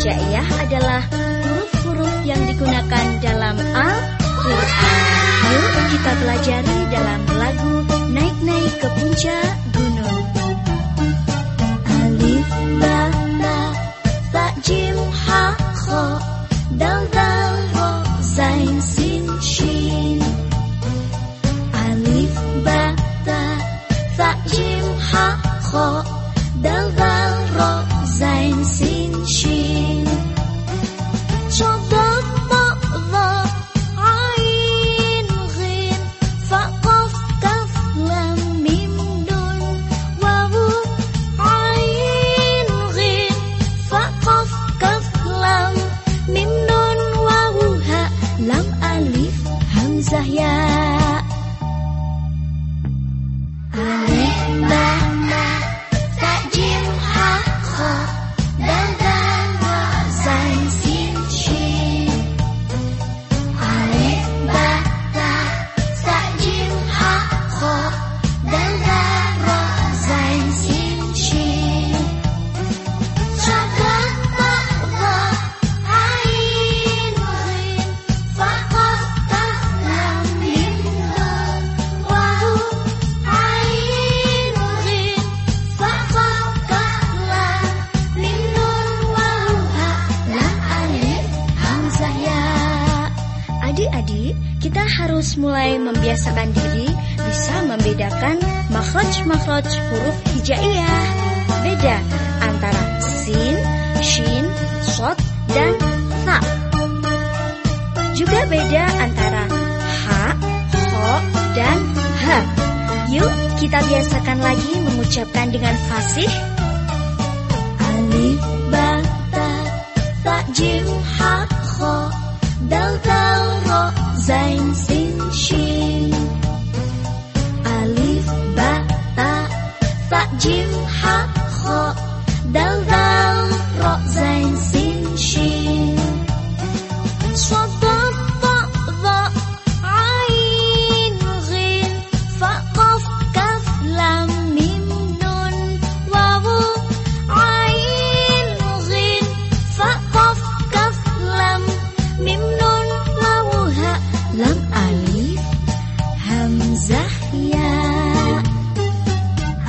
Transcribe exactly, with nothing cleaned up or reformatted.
hijaiyah adalah huruf-huruf yang digunakan dalam Al-Quran. Yuk kita pelajari dalam lagu Naik-Naik ke Puncak Gunung. Alif, ba, ta, ta, jim, ha, kho, dal, dal, ro, zain, sin, shin. Alif, ba, ta, ta, jim, ha, kho, dal, dal, ro, zain, sin, shin. Sodot, ta, dha, ain, ghin, fa, qaf, kaf, lam, mim, nun, wawu, ain, ghin, fa, qaf, kaf, lam, mim, nun, wawu, ha, lam, alif, hamzah, ya. Alif, ba, ta, ta, jim, ha, kho, dal, dal, ra, zain, sin, shin. Alif, ba, ta, ta, jim, ha, kho, dal, dal, ra, zain, sin, shin. Sodot, ta, dha, ain, ghin, fa, qaf, kaf, lam, mim, nun, wawu, ain, ghin, fa, qaf, kaf, lam, mim, nun, wawu, ha, lam, alif, hamzah, ya. Adik-adik, kita harus mulai membiasakan diri bisa membedakan makhraj-makhraj huruf hijaiyah. Beda antara sin, shin, shod, dan tha. Juga beda antara ha, kho, dan ha. Yuk kita biasakan lagi mengucapkan dengan fasih. Alif, ba, ta, ta, jim, ha, kho, dal, dal, ro, zain, sin, shin. Alif, ba, ta, ta, jim, ha,